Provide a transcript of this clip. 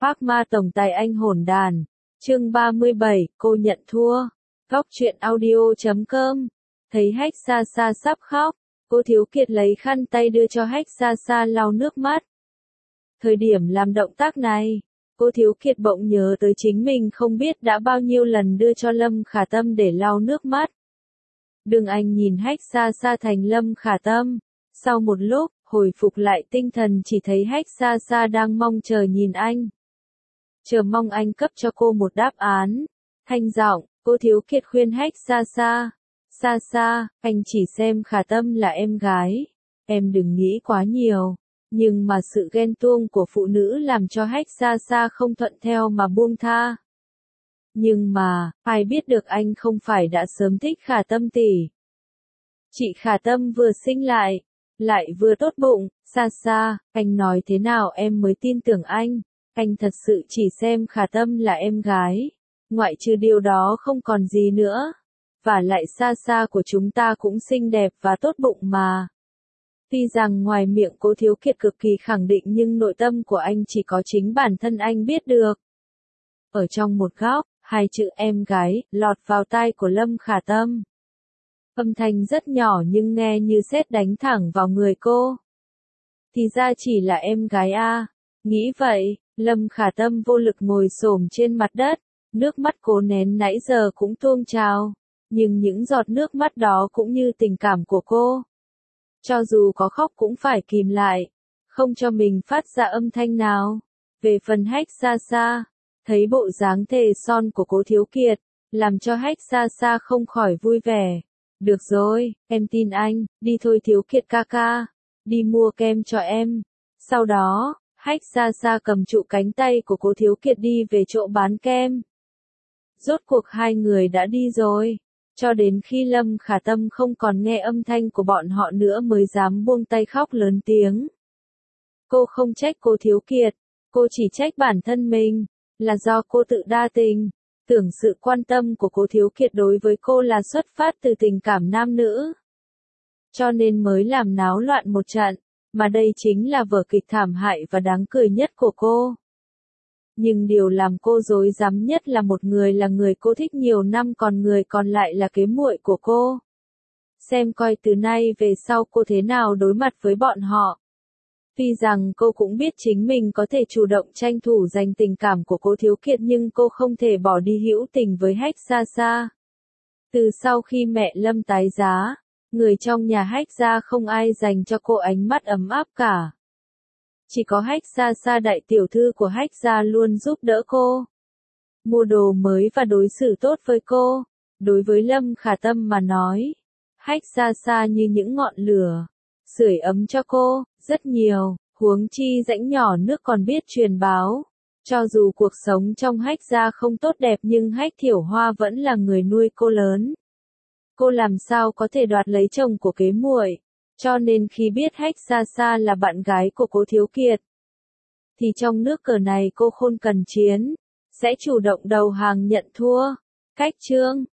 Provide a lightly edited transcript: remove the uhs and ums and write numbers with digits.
Phác ma tổng tài anh hỗn đàn. Chương 37, cô nhận thua. Góc truyện audio.com. Thấy Hách Xa Xa sắp khóc, cô Thiếu Kiệt lấy khăn tay đưa cho Hách Xa Xa lau nước mắt. Thời điểm làm động tác này, cô Thiếu Kiệt bỗng nhớ tới chính mình không biết đã bao nhiêu lần đưa cho Lâm Khả Tâm để lau nước mắt. Đường Anh nhìn Hách Xa Xa thành Lâm Khả Tâm. Sau một lúc, hồi phục lại tinh thần chỉ thấy Hách Xa Xa đang mong chờ nhìn anh. Chờ mong anh cấp cho cô một đáp án. Thanh giọng, cô Thiếu Kiệt khuyên Hách Xa Xa. Xa Xa, anh chỉ xem Khả Tâm là em gái. Em đừng nghĩ quá nhiều. Nhưng mà sự ghen tuông của phụ nữ làm cho Hách Xa Xa không thuận theo mà buông tha. Nhưng mà, ai biết được anh không phải đã sớm thích Khả Tâm tỷ. Chị Khả Tâm vừa sinh lại vừa tốt bụng. Xa Xa, anh nói thế nào em mới tin tưởng anh thật sự chỉ xem Khả Tâm là em gái. Ngoại trừ điều đó không còn gì nữa. Và lại Xa Xa của chúng ta cũng xinh đẹp và tốt bụng mà. Tuy rằng ngoài miệng cô Thiếu Kiệt cực kỳ khẳng định nhưng nội tâm của anh chỉ có chính bản thân anh biết được. Ở trong một góc, hai chữ em gái lọt vào tai của Lâm Khả Tâm. Âm thanh rất nhỏ nhưng nghe như sét đánh thẳng vào người cô. Thì ra chỉ là em gái à. Nghĩ vậy, Lâm Khả Tâm vô lực ngồi xổm trên mặt đất. Nước mắt cố nén nãy giờ cũng tuôn trào. Nhưng những giọt nước mắt đó cũng như tình cảm của cô. Cho dù có khóc cũng phải kìm lại. Không cho mình phát ra âm thanh nào. Về phần Hách Xa Xa, thấy bộ dáng thề son của cô Thiếu Kiệt, làm cho Hách Xa Xa không khỏi vui vẻ. Được rồi, em tin anh, đi thôi Thiếu Kiệt ca ca, đi mua kem cho em. Sau đó, Hách Xa Xa cầm trụ cánh tay của cô Thiếu Kiệt đi về chỗ bán kem. Rốt cuộc hai người đã đi rồi, cho đến khi Lâm Khả Tâm không còn nghe âm thanh của bọn họ nữa mới dám buông tay khóc lớn tiếng. Cô không trách cô Thiếu Kiệt, cô chỉ trách bản thân mình, là do cô tự đa tình. Tưởng sự quan tâm của cô Thiếu Kiệt đối với cô là xuất phát từ tình cảm nam nữ. Cho nên mới làm náo loạn một trận, mà đây chính là vở kịch thảm hại và đáng cười nhất của cô. Nhưng điều làm cô rối rắm nhất là một người là người cô thích nhiều năm còn người còn lại là kế muội của cô. Xem coi từ nay về sau cô thế nào đối mặt với bọn họ. Tuy rằng cô cũng biết chính mình có thể chủ động tranh thủ giành tình cảm của cô Thiếu Kiệt nhưng cô không thể bỏ đi hữu tình với Hách Xa Xa. Từ sau khi mẹ Lâm tái giá, người trong nhà Hách gia không ai dành cho cô ánh mắt ấm áp cả. Chỉ có Hách Xa Xa đại tiểu thư của Hách gia luôn giúp đỡ cô. Mua đồ mới và đối xử tốt với cô. Đối với Lâm Khả Tâm mà nói, Hách Xa Xa như những ngọn lửa, sưởi ấm cho cô, rất nhiều, huống chi rãnh nhỏ nước còn biết truyền báo. Cho dù cuộc sống trong Hách gia không tốt đẹp nhưng Hách Thiểu Hoa vẫn là người nuôi cô lớn. Cô làm sao có thể đoạt lấy chồng của kế muội, cho nên khi biết Hách Xa Xa là bạn gái của cô Thiếu Kiệt, thì trong nước cờ này cô không cần chiến, sẽ chủ động đầu hàng nhận thua. Cách chương